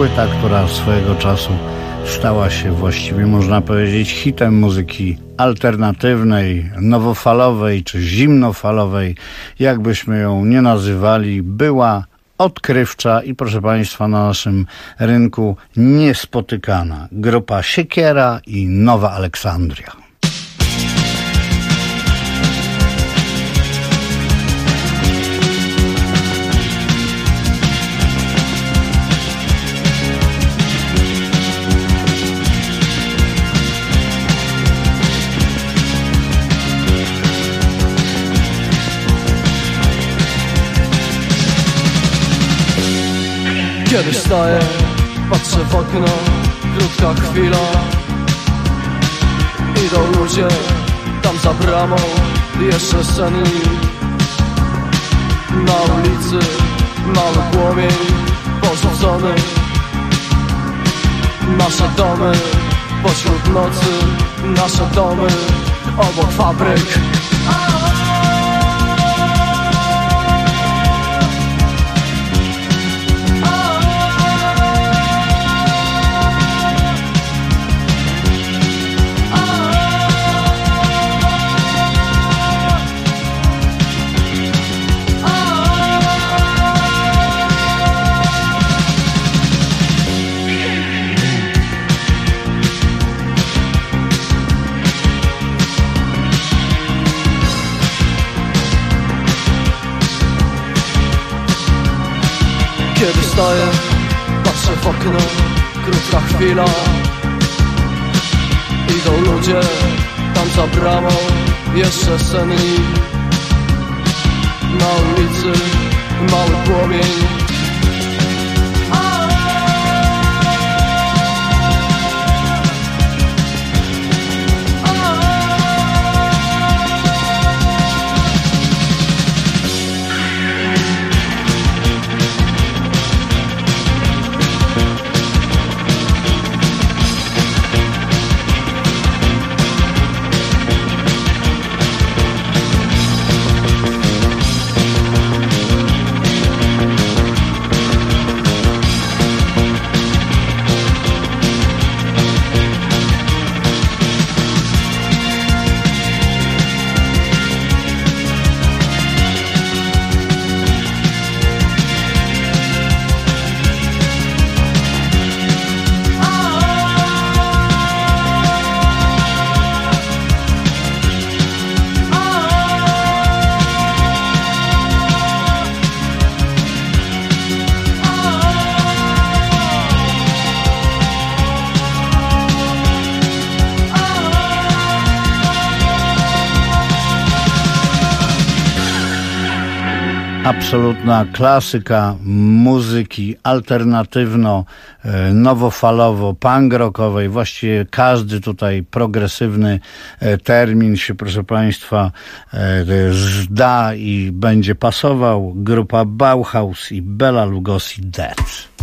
płyta, która swojego czasu stała się właściwie, można powiedzieć, hitem muzyki alternatywnej, nowofalowej czy zimnofalowej, jakbyśmy ją nie nazywali, była odkrywcza i, proszę Państwa, na naszym rynku niespotykana. Grupa Siekiera i Nowa Aleksandria. Kiedy staję, patrzę w okno, krótka chwila. Idą ludzie, tam za bramą, jeszcze senni. Na ulicy mały płomień porzucony. Nasze domy pośród nocy, nasze domy obok fabryk. Kiedy stoję, patrzę w okno, krótka chwila. Idą ludzie, tam za bramą, jeszcze senni. Na ulicy mały płomień. Absolutna klasyka muzyki alternatywno-nowofalowo-punk rockowej. Właściwie każdy tutaj progresywny termin się, proszę Państwa, zda i będzie pasował. Grupa Bauhaus i Bela Lugosi Dead.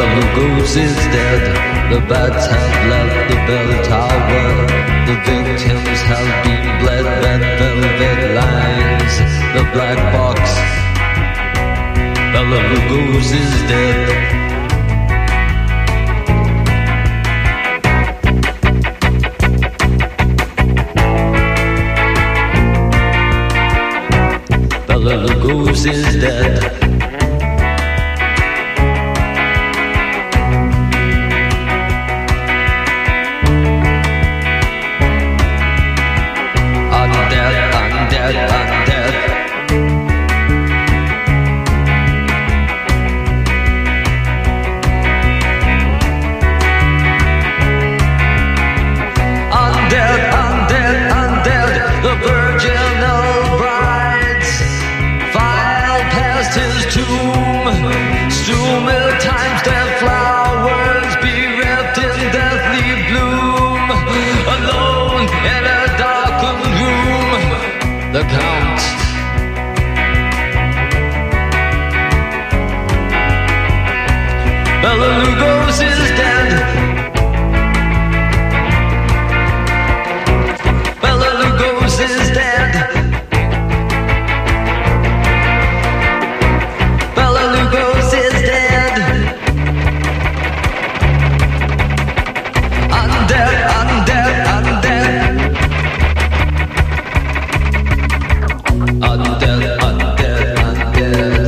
Bela Lugos is dead. The bats have left the bell tower. The victims have been bled. Red velvet lines, the black box. Bela Lugos is dead. Bela Lugos is dead. Bela Lugos is dead. Bela Lugos is dead. Bela Lugos is dead. I'm dead, I'm dead, I'm dead. I'm dead, I'm dead, I'm dead.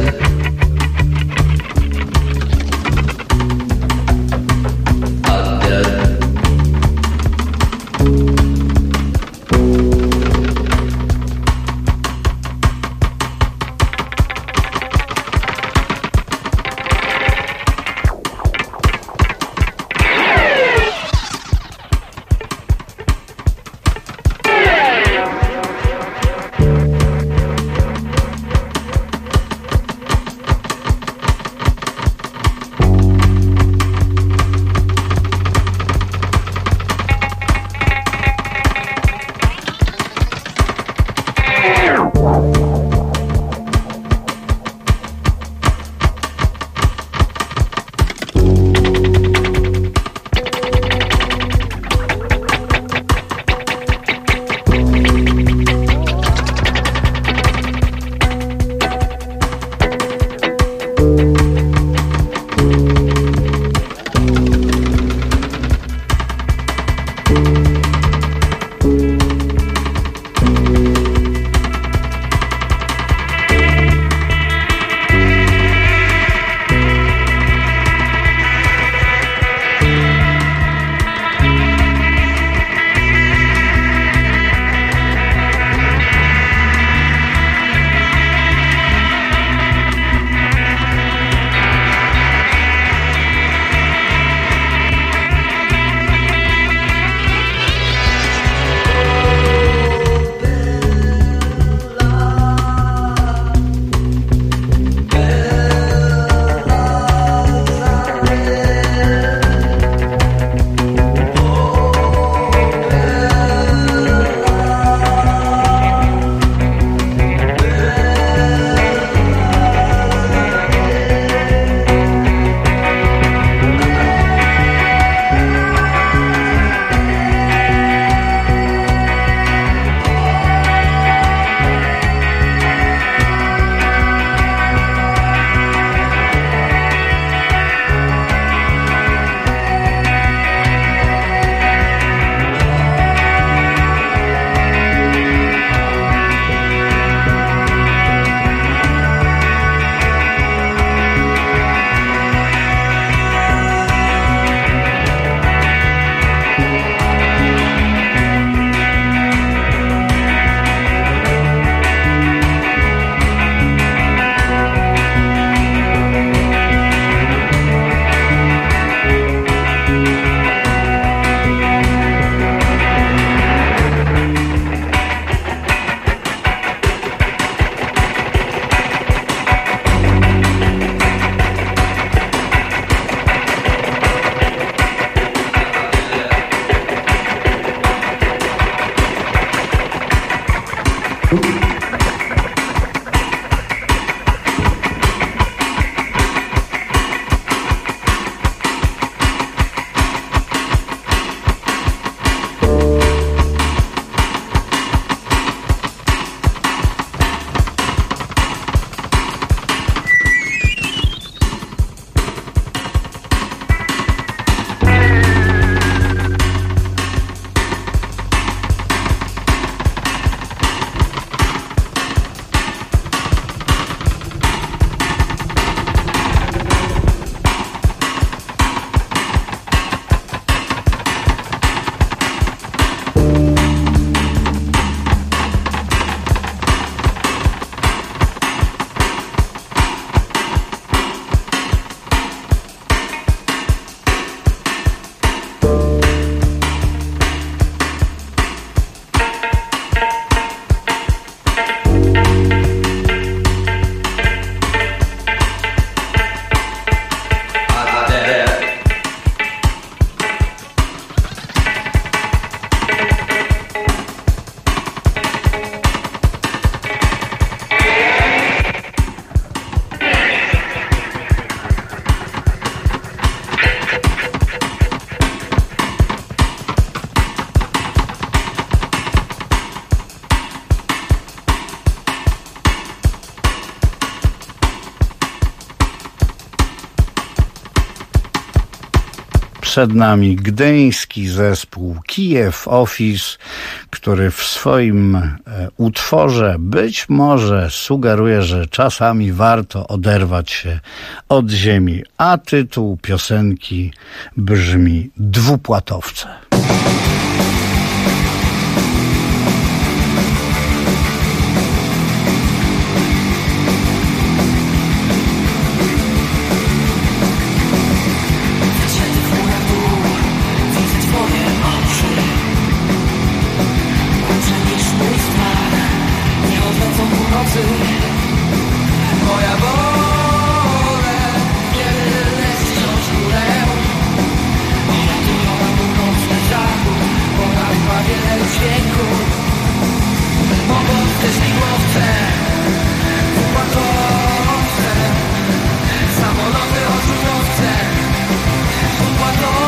przed nami gdyński zespół Kijew Office, który w swoim utworze być może sugeruje, że czasami warto oderwać się od ziemi, a tytuł piosenki brzmi Dwupłatowce. Moja wolę, kiedy leci wciąż górę. Uratują nam północny zachód, ponad wiele dźwięku. Mogą też śmigłowce, układowce, samoloty odrzutowce, układowce.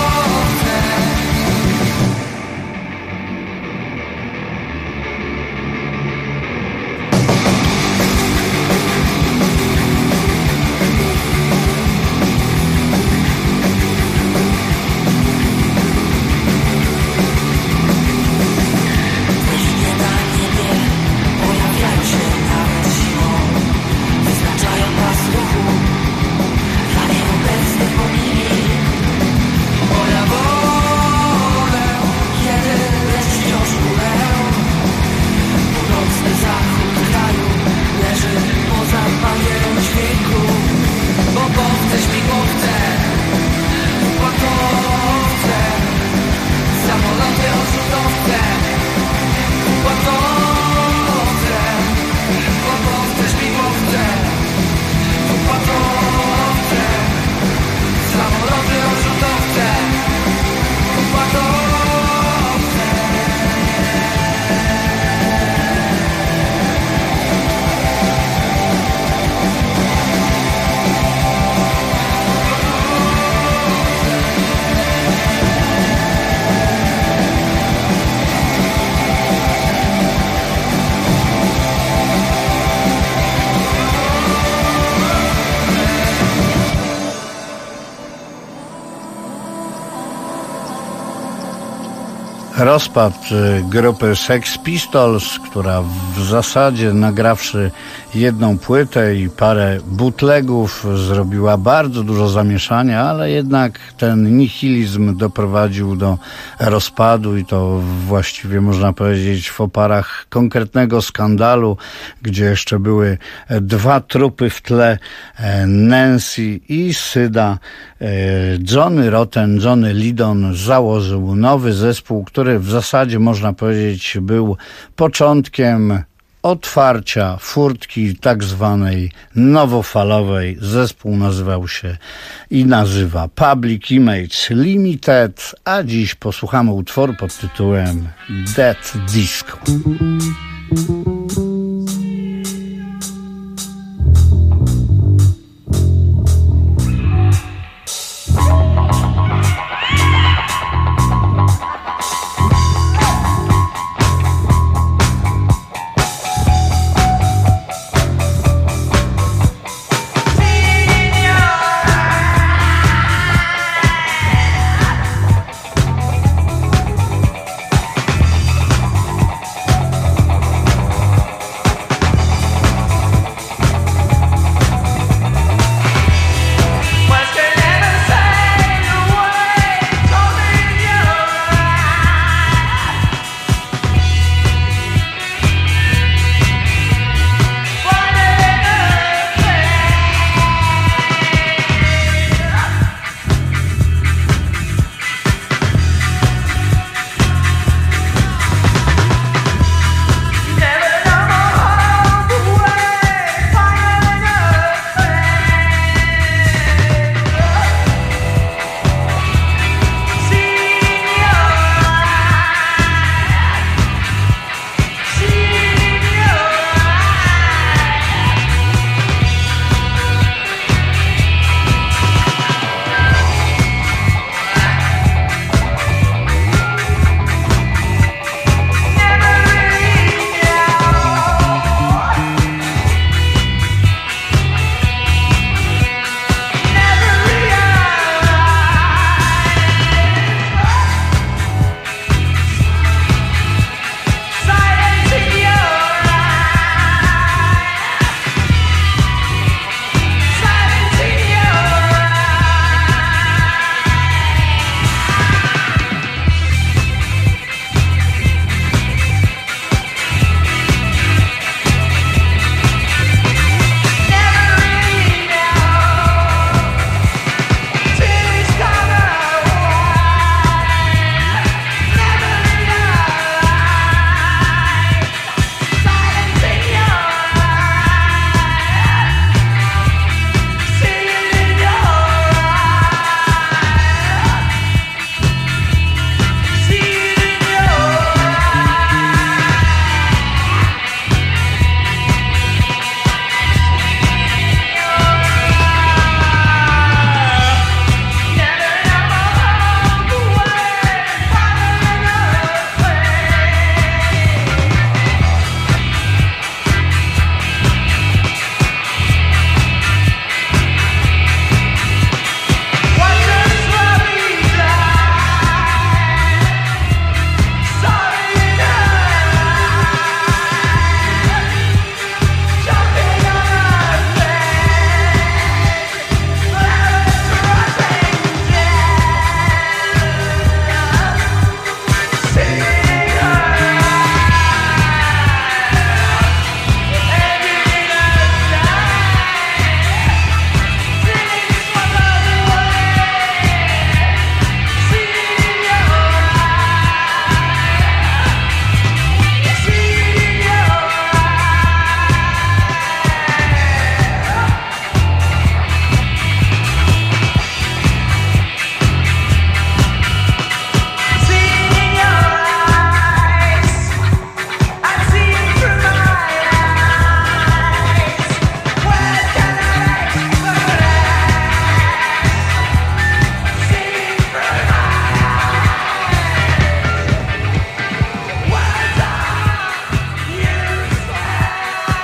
Rozpad grupy Sex Pistols, która w zasadzie nagrawszy jedną płytę i parę bootlegów zrobiła bardzo dużo zamieszania, ale jednak ten nihilizm doprowadził do rozpadu i to właściwie można powiedzieć w oparach konkretnego skandalu, gdzie jeszcze były dwa trupy w tle, Nancy i Syda. Johnny Rotten, Johnny Lydon założył nowy zespół, który w zasadzie można powiedzieć był początkiem otwarcia furtki tak zwanej nowofalowej. Zespół nazywał się i nazywa Public Image Limited, a dziś posłuchamy utworu pod tytułem Dead Disco.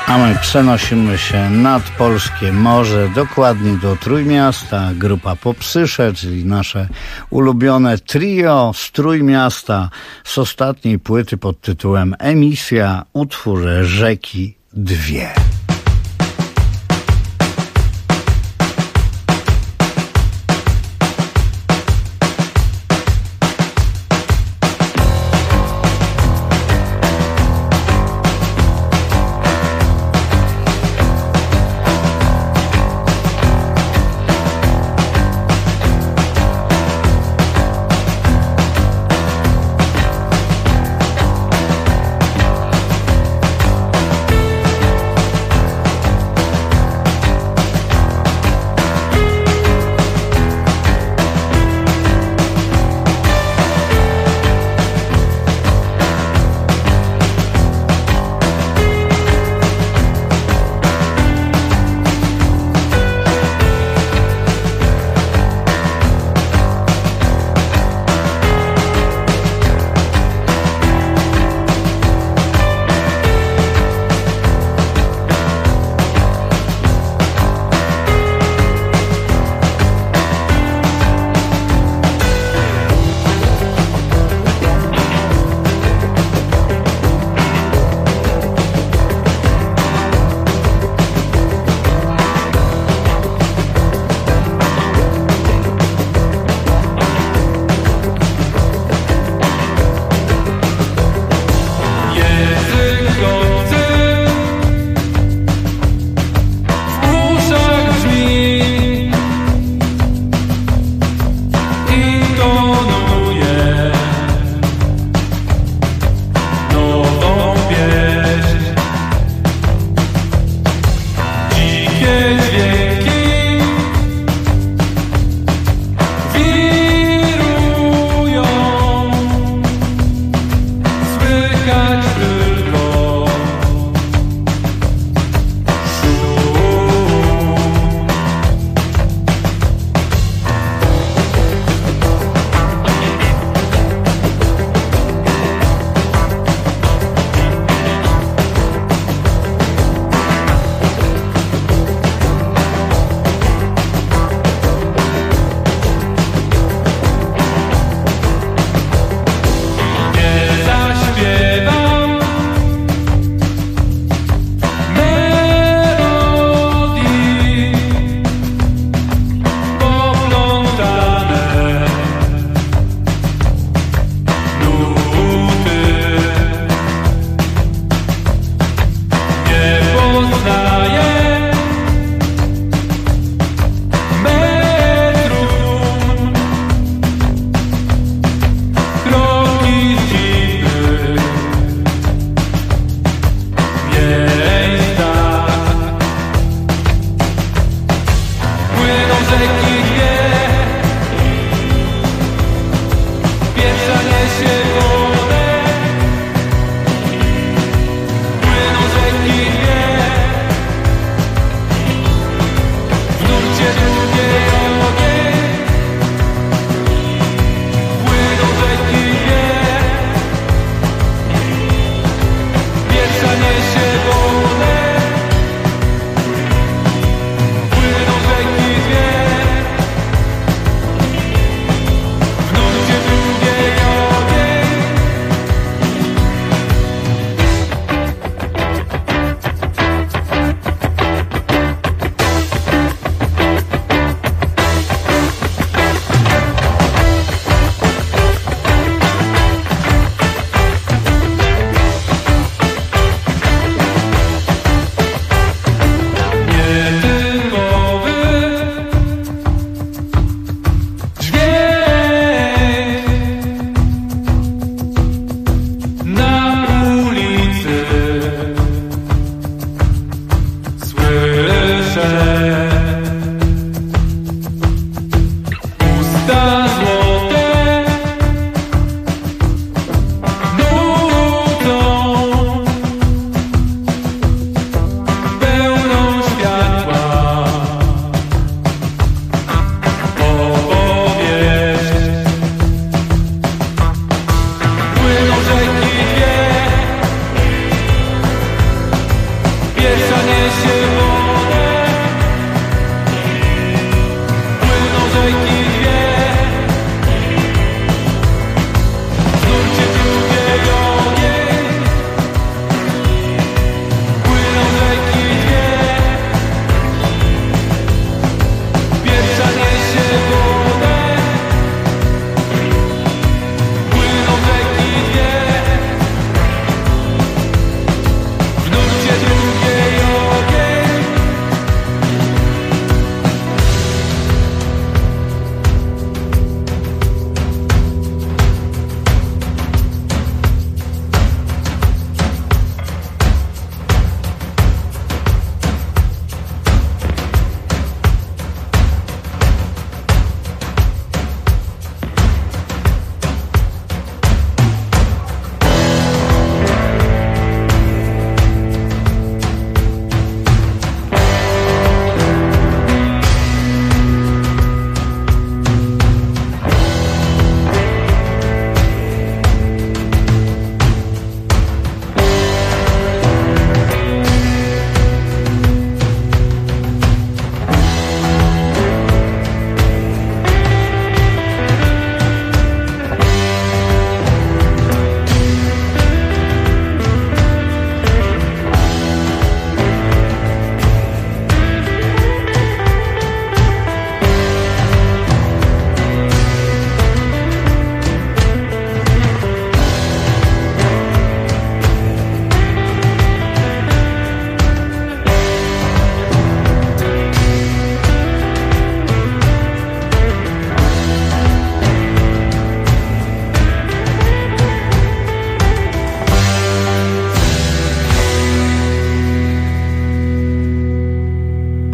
A my przenosimy się nad polskie morze, dokładnie do Trójmiasta. Grupa Popsysze, czyli nasze ulubione trio z Trójmiasta, z ostatniej płyty pod tytułem Emisja, utwór Rzeki Dwie.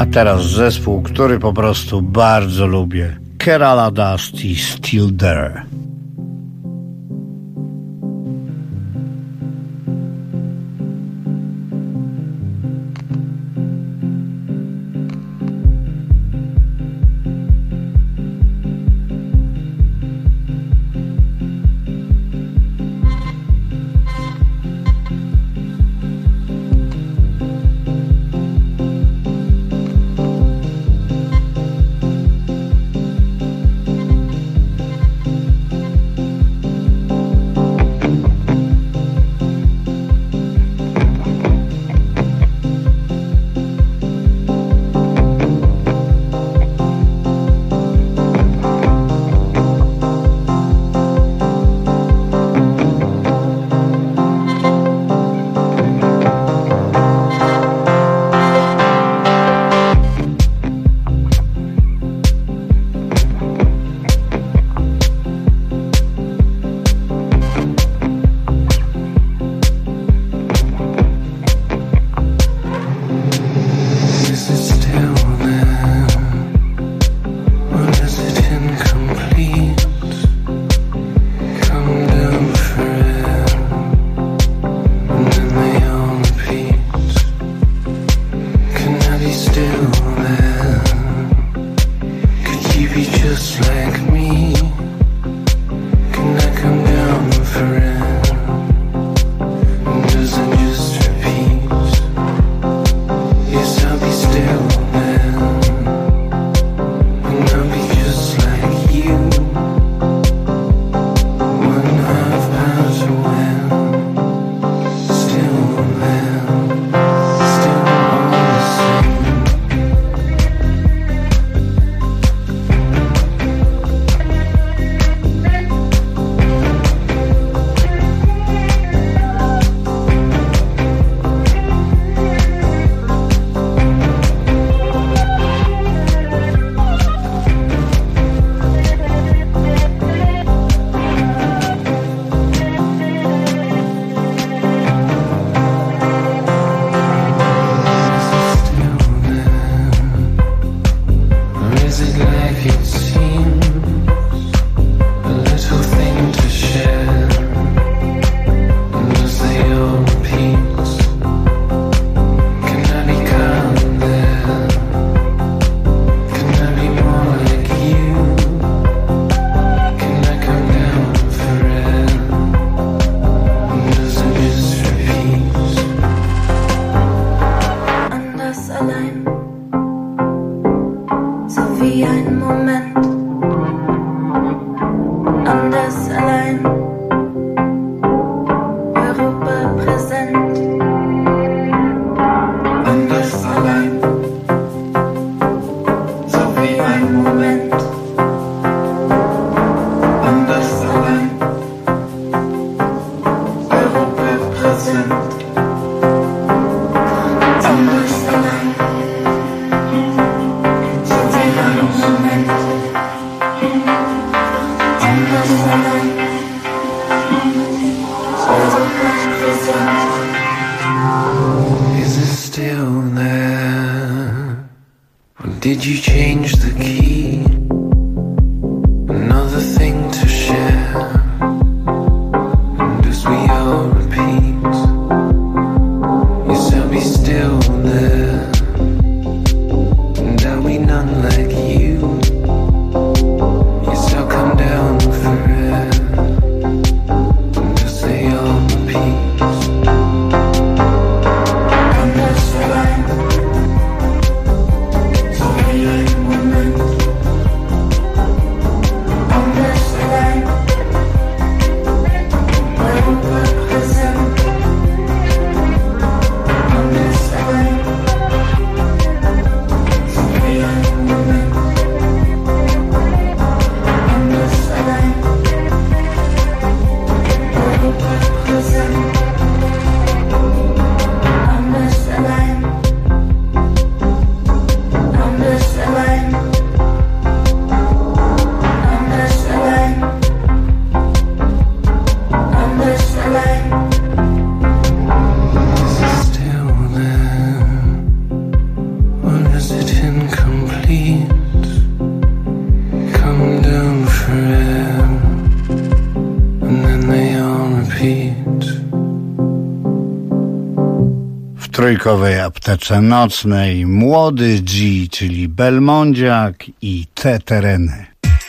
teraz zespół, który po prostu bardzo lubię. Kerala Dust i Still There. Did you change the key? Another thing to share. And as we all repeat, you shall be still there. And are we none like you? You shall come down for air. And as they all repeat, and that's the line. trójkowej aptece nocnej Młody G, czyli Belmondziak i Te tereny.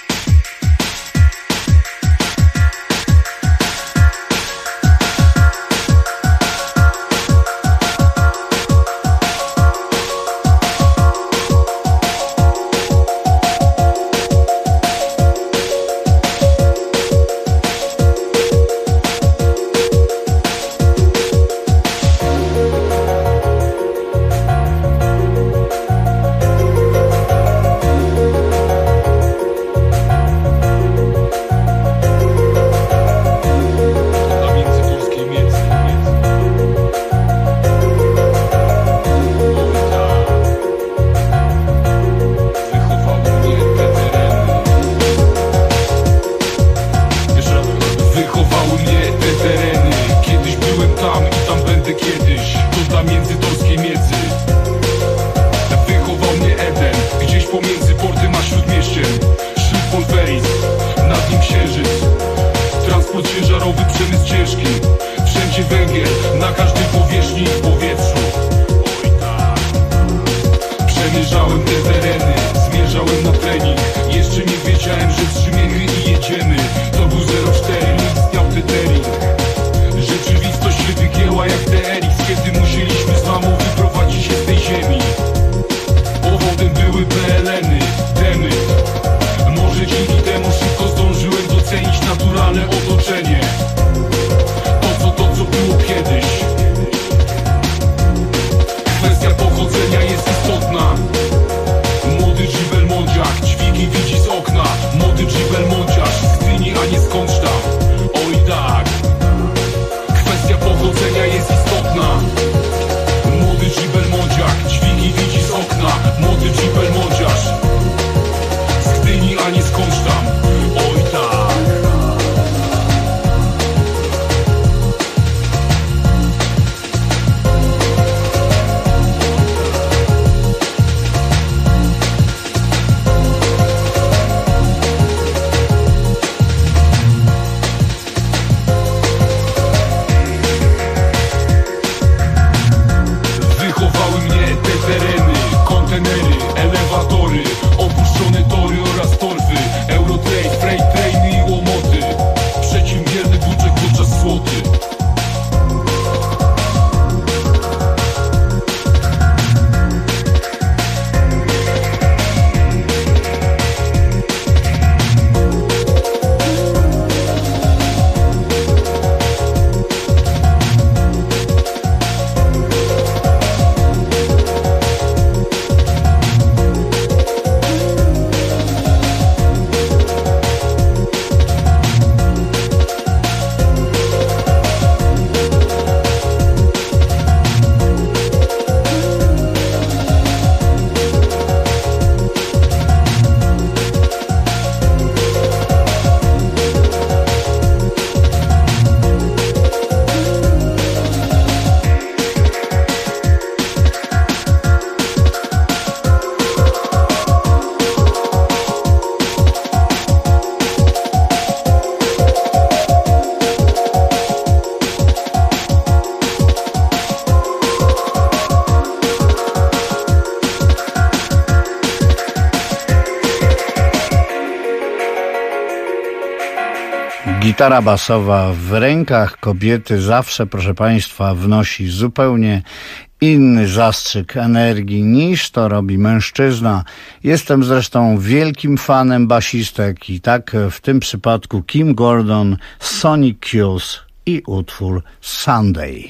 Gitara basowa w rękach kobiety zawsze, proszę Państwa, wnosi zupełnie inny zastrzyk energii niż to robi mężczyzna. Jestem zresztą wielkim fanem basistek i tak w tym przypadku Kim Gordon, Sonic Youth i utwór Sunday.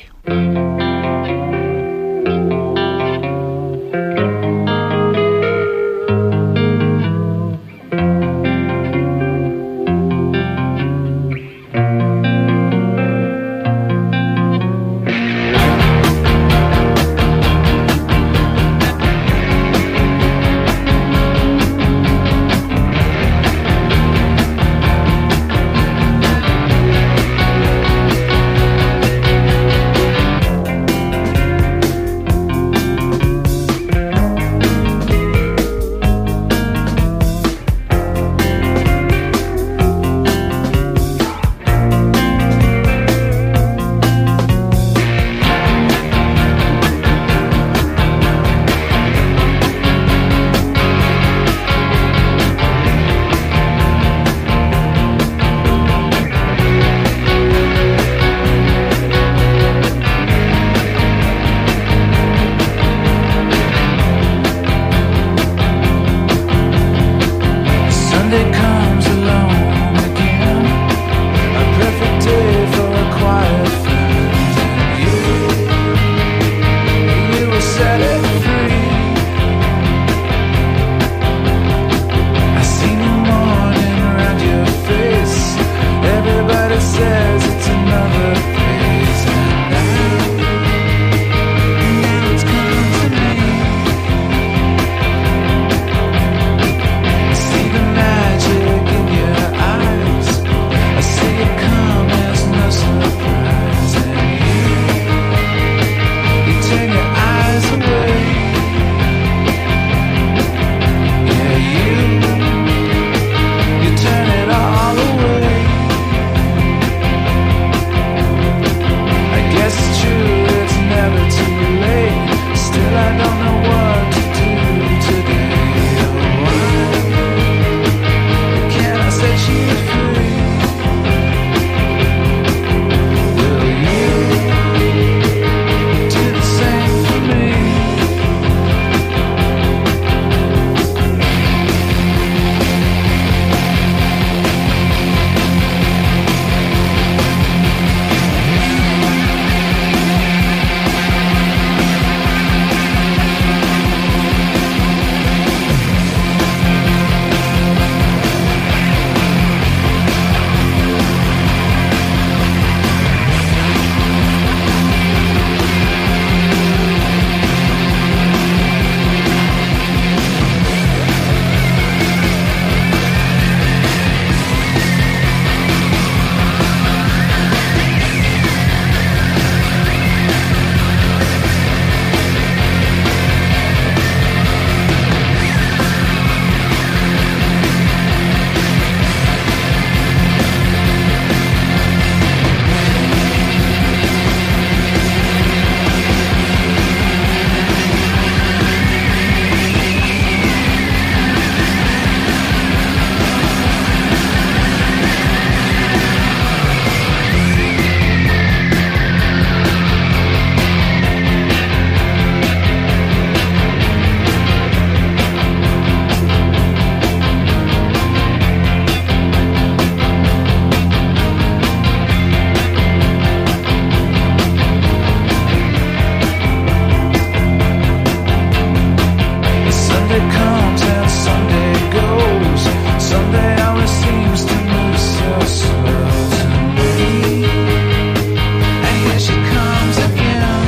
Sunday comes and Sunday goes. Sunday always seems to move so slow to me. And here she comes again.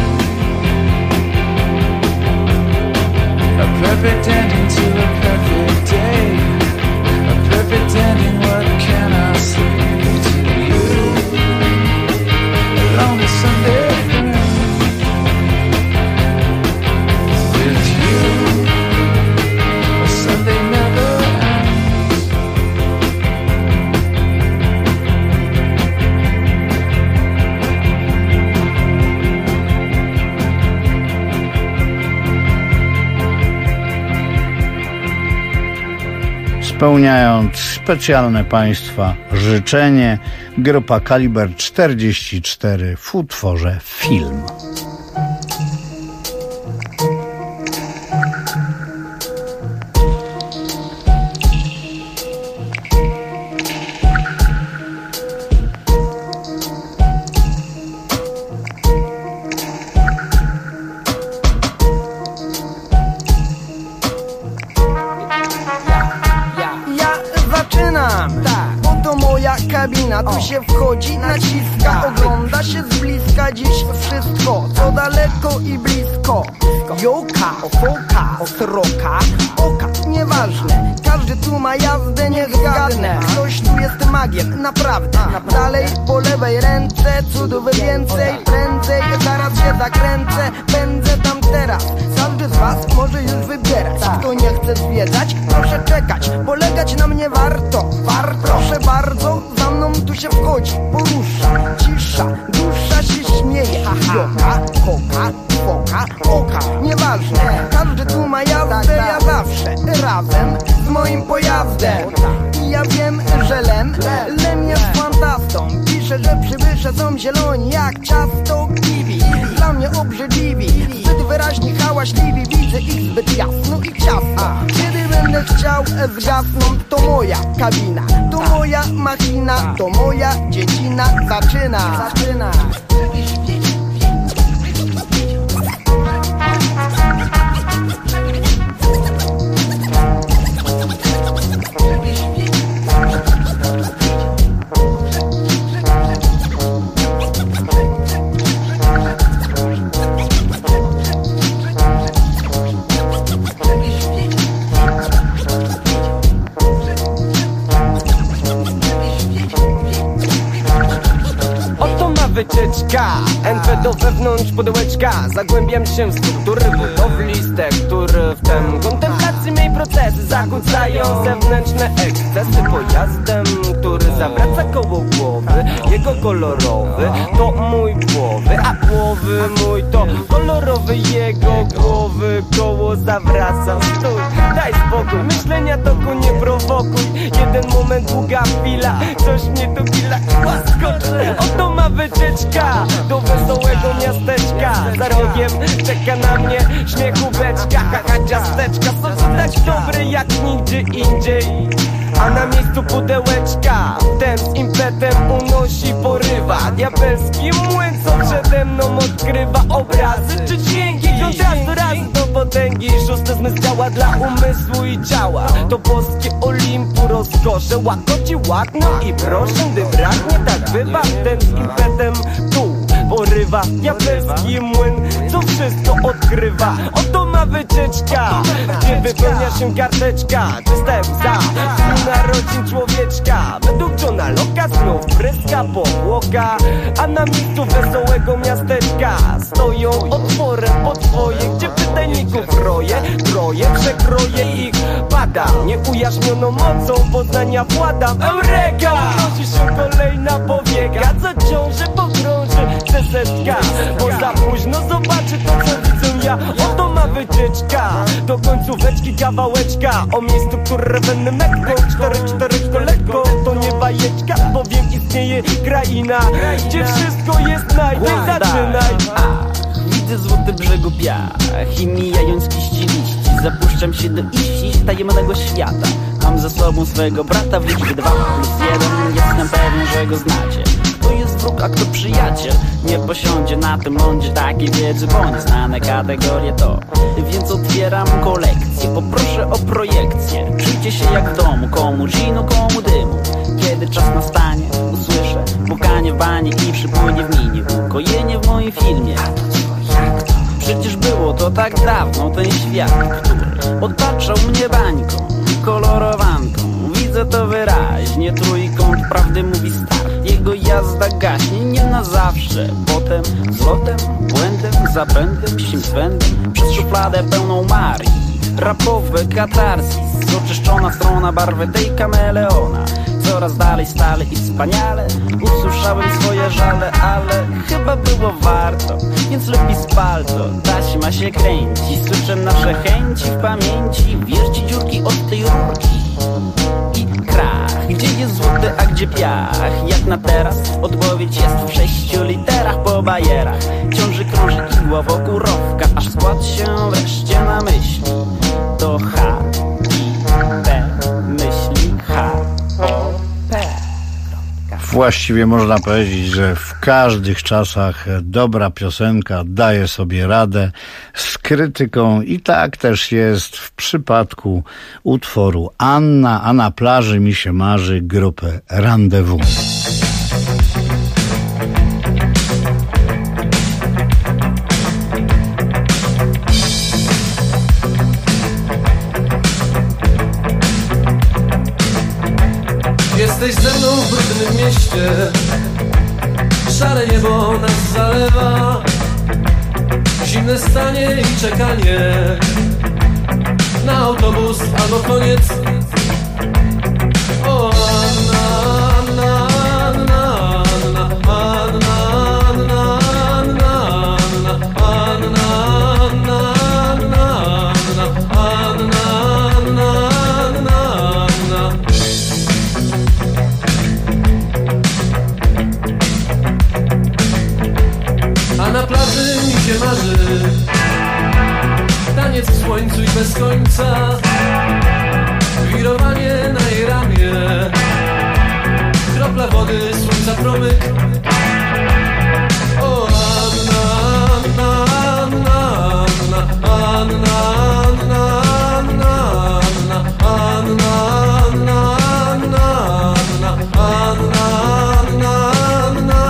A perfect ending to a perfect day. A perfect ending, what can I say to you? A lonely Sunday friend. With you, a Sunday never ends. Spełniając specjalne Państwa życzenie, grupa Kaliber 44 w utworze Film. Kabina, tu się wchodzi, naciska, ogląda się z bliska dziś wszystko, co daleko i blisko. Joka, foka, sroka, oka, nieważne, każdy tu ma jazdę, nie zgadnę. Ktoś tu jest magiem, naprawdę. Dalej po lewej ręce, cudów więcej, prędzej, zaraz się zakręcę, pędzę tam teraz. Każdy z was może już wybierać. Kto nie chce zwiedzać, proszę czekać, polegać na mnie warto. Proszę bardzo, za mną tu się wchodzi, porusza, cisza, dusza się śmieje. Joka, koka, foka, oka, nieważne, każdy tu ma jazdę, ja zawsze razem z moim pojazdem. I ja wiem, że Lem jest fantastą. Pisze, że przybysze są zieloni jak ciasto kiwi. Dla mnie obrzydliwi, zbyt wyraźnie hałaśliwi. Widzę ich zbyt jasno i ciasno. Kiedy będę chciał, zgasną. To moja kabina, to moja machina, to moja dziedzina. Zaczyna. Wycieczka, NP do wewnątrz pudełeczka. Zagłębiam się w struktury budowli z tektur. Wtem kontemplacji mej procesy zakłócają zewnętrzne ekscesy pojazdem, który zawraca koło głowy. Jego kolorowy to mój głowy, a głowy mój to kolorowy jego głowy. Koło zawraca, stój, daj spokój, myślenia toku nie prowokuj. Jeden moment, długa chwila, coś mnie tu gila i łaskocz. Oto ma wycieczka do wesołego miasteczka. Za rogiem czeka na mnie śmiechóweczka. Haha, ciasteczka są tu tak dobre jak nigdzie indziej. A na miejscu pudełeczka ten z impetem unosi, porywa. Diabelski młyn, co przede mną odkrywa obrazy czy dźwięki. Kontrastu razy do potęgi, szósty zmysł działa dla umysłu i ciała. To boskie Olimpu rozkosze, łakoci ładno i proszę, gdy braknie, tak bywa. Ten z impetem tu porywa. Diabelski młyn, co wszystko odkrywa. Oto ma wycieczka, gdzie wypełnia się karteczka. Czysta łza narodzin człowieczka. Według Johna Locke'a znów pryska powłoka. A na miejscu wesołego miasteczka stoją otworem podwoje, gdzie pytajników roje, przekroje ich pada. Nieujaśnioną mocą poznania władam. Eureka! Unosi się kolejna powieka, co ciąży pogrąży sesetka. Bo za późno zobaczy to, co widzę ja. Oto ma wycieczka do końcóweczki kawałeczka. O miejscu, które będę mekką. 4-4 lekko, to nie bajeczka, bowiem istnieje kraina, gdzie wszystko jest najpierw. Zaczynaj. Widzę złoty brzegu piach i mijając liści. Zapuszczam się do iści tajemnego świata. Mam ze sobą swego brata w liczbie 2+1. Jestem pewien, że go znacie. Kto jest wróg, a kto przyjaciel? Nie posiądzie na tym lądzie takiej wiedzy, bo nieznane kategorie to. Więc otwieram kolekcję poproszę o projekcję. Czujcie się jak w domu, komu ginu, komu dymu. Kiedy czas nastanie, usłyszę pukanie w banie i przypłynie w minie ukojenie w moim filmie. Przecież było to tak dawno, ten świat, który otaczał mnie bańką i kolorowanką. Widzę to wyraźnie, trójkąt prawdy mówi start. Jego jazda gaśnie nie na zawsze. Potem zlotem, błędem, zapędem, simswędem przez szufladę pełną Marii. Rapowe katarzis, oczyszczona strona barwy tej kameleona. Coraz dalej, stale i wspaniale usłyszałem swoje żale, ale chyba było warto, więc lepiej spal to. Taśma się kręci, słyszę nasze chęci w pamięci. Wierci dziurki od tej rurki i krach. Gdzie jest złoty, a gdzie piach? Jak na teraz odpowiedź jest w 6 literach po bajerach. Ciąży krąży igła wokół rowka, aż skład się wreszcie na myśli. To H, I, P, myśli H, O, P. Właściwie można powiedzieć, że w każdych czasach dobra piosenka daje sobie radę z krytyką i tak też jest w przypadku utworu Anna, a na plaży mi się marzy grupy Rendezvous. Jesteś ze mną w brudnym mieście, szare niebo nas zalewa, zimne stanie i czekanie na autobus albo koniec. O Anna, Anna, Anna, Anna, Anna, Anna, Anna, Anna, Anna, a na plaży mi się marzy taniec w słońcu i bez końca, wirowanie na jej ramię, kropla wody, słońca promyk. O Anna, Anna, Anna, Anna, Anna, Anna, Anna, Anna, Anna, Anna, Anna, Anna.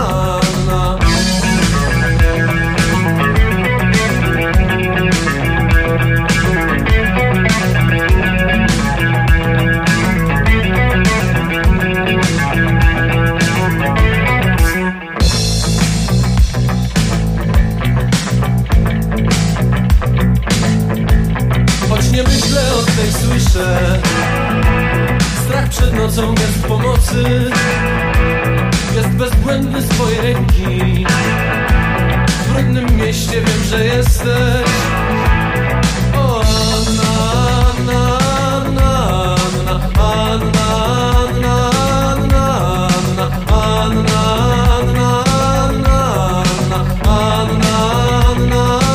Nie myślę, od tej słyszę strach przed nocą, gest pomocy. Jest bezbłędny swojej ręki. W brudnym mieście wiem, że jesteś. O Anna, Anna, Anna, Anna, Anna, Anna, Anna, Anna, Anna, Anna, Anna, Anna.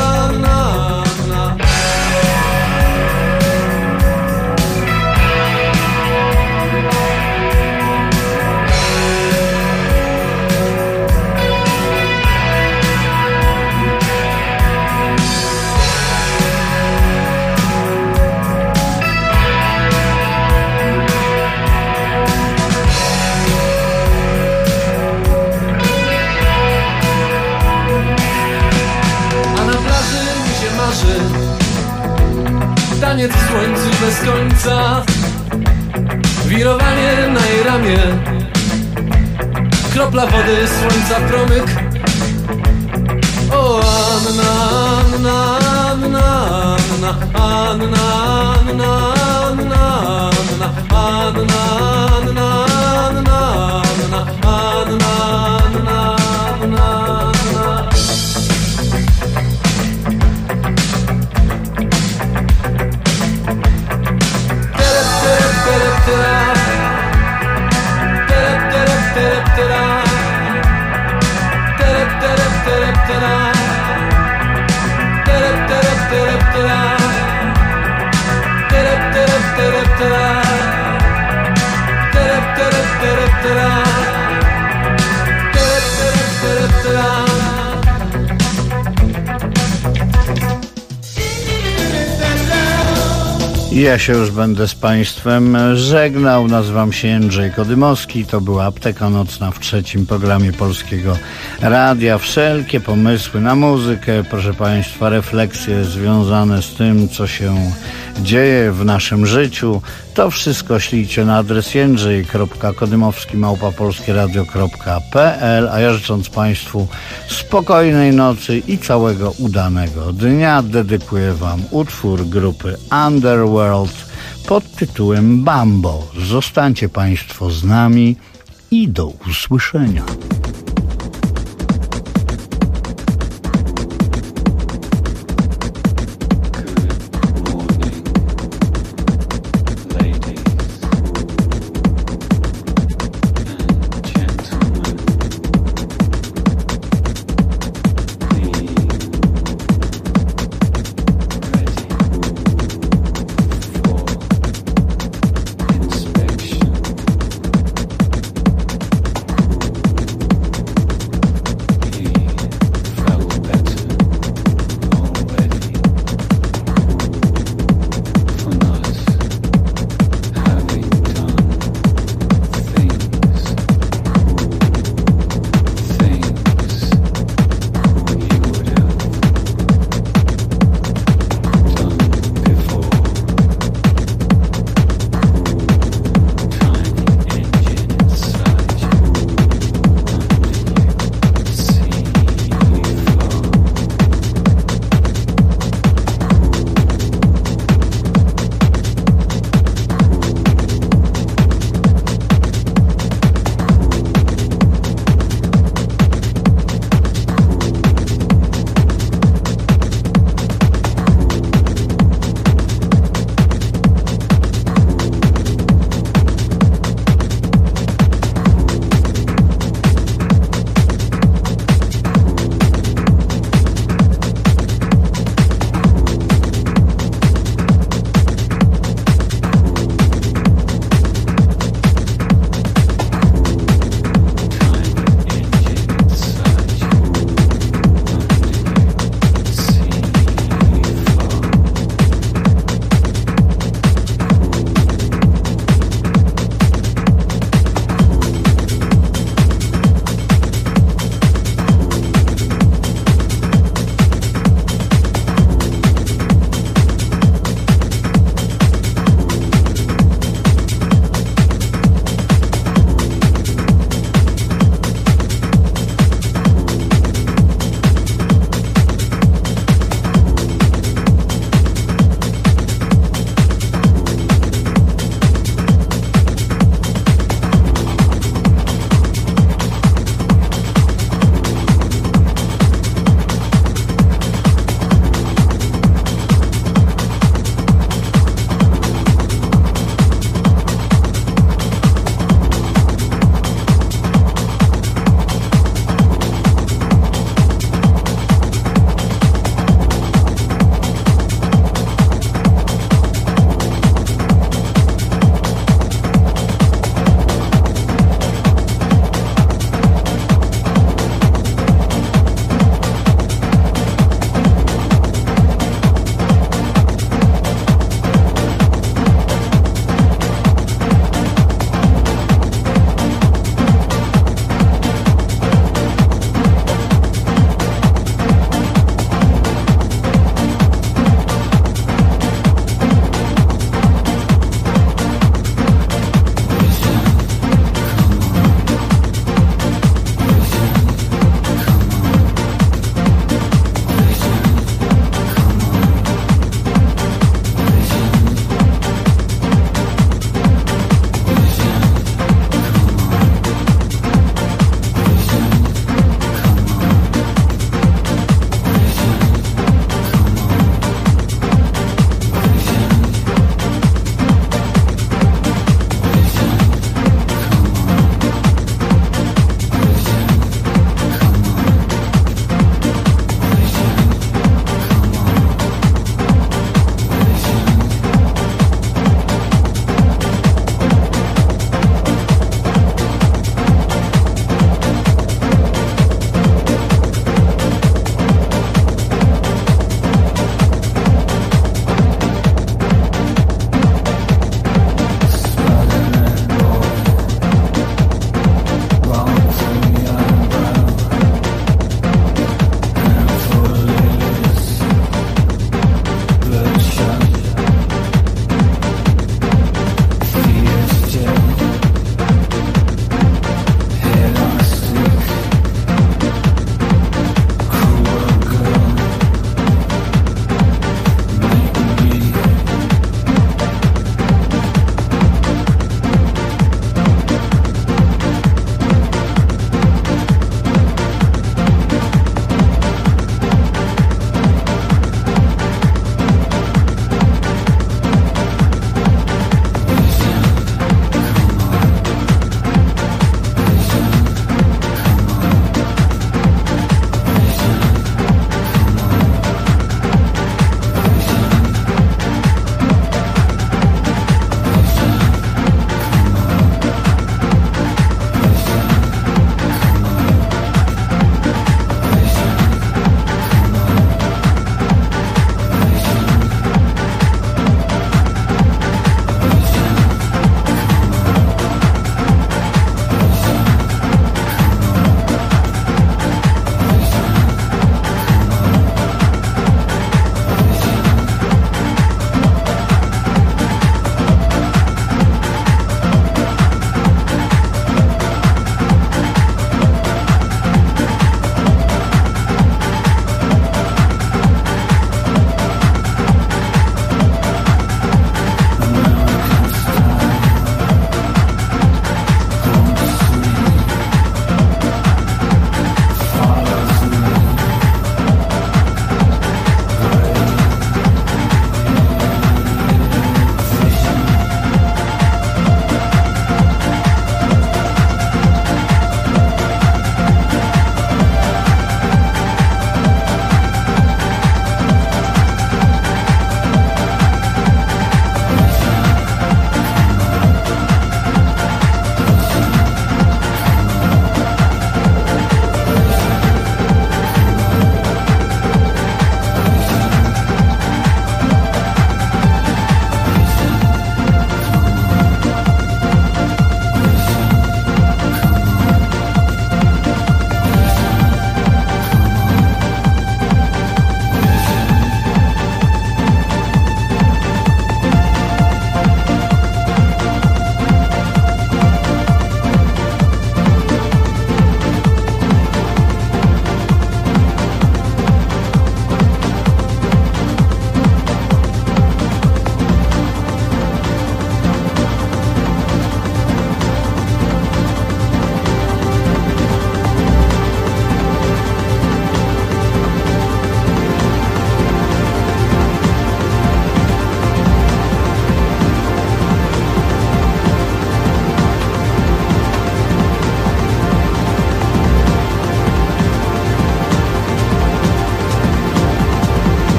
Taniec w słońcu bez końca, wirowanie na jej ramię, kropla wody, słońca promyk. O Anna, Anna, Anna, Anna, Anna, Anna, Anna, Anna, Anna, Anna, Anna, Anna. Ja się już będę z Państwem żegnał. Nazywam się Jędrzej Kodymowski. To była Apteka Nocna w trzecim programie Polskiego Radia. Wszelkie pomysły na muzykę, proszę Państwa, refleksje związane z tym, co się dzieje w naszym życiu, to wszystko ślijcie na adres jędrzej.kodymowski@polskieradio.pl. A ja życząc Państwu spokojnej nocy i całego udanego dnia, dedykuję Wam utwór grupy Underworld pod tytułem Bambo. Zostańcie Państwo z nami i do usłyszenia.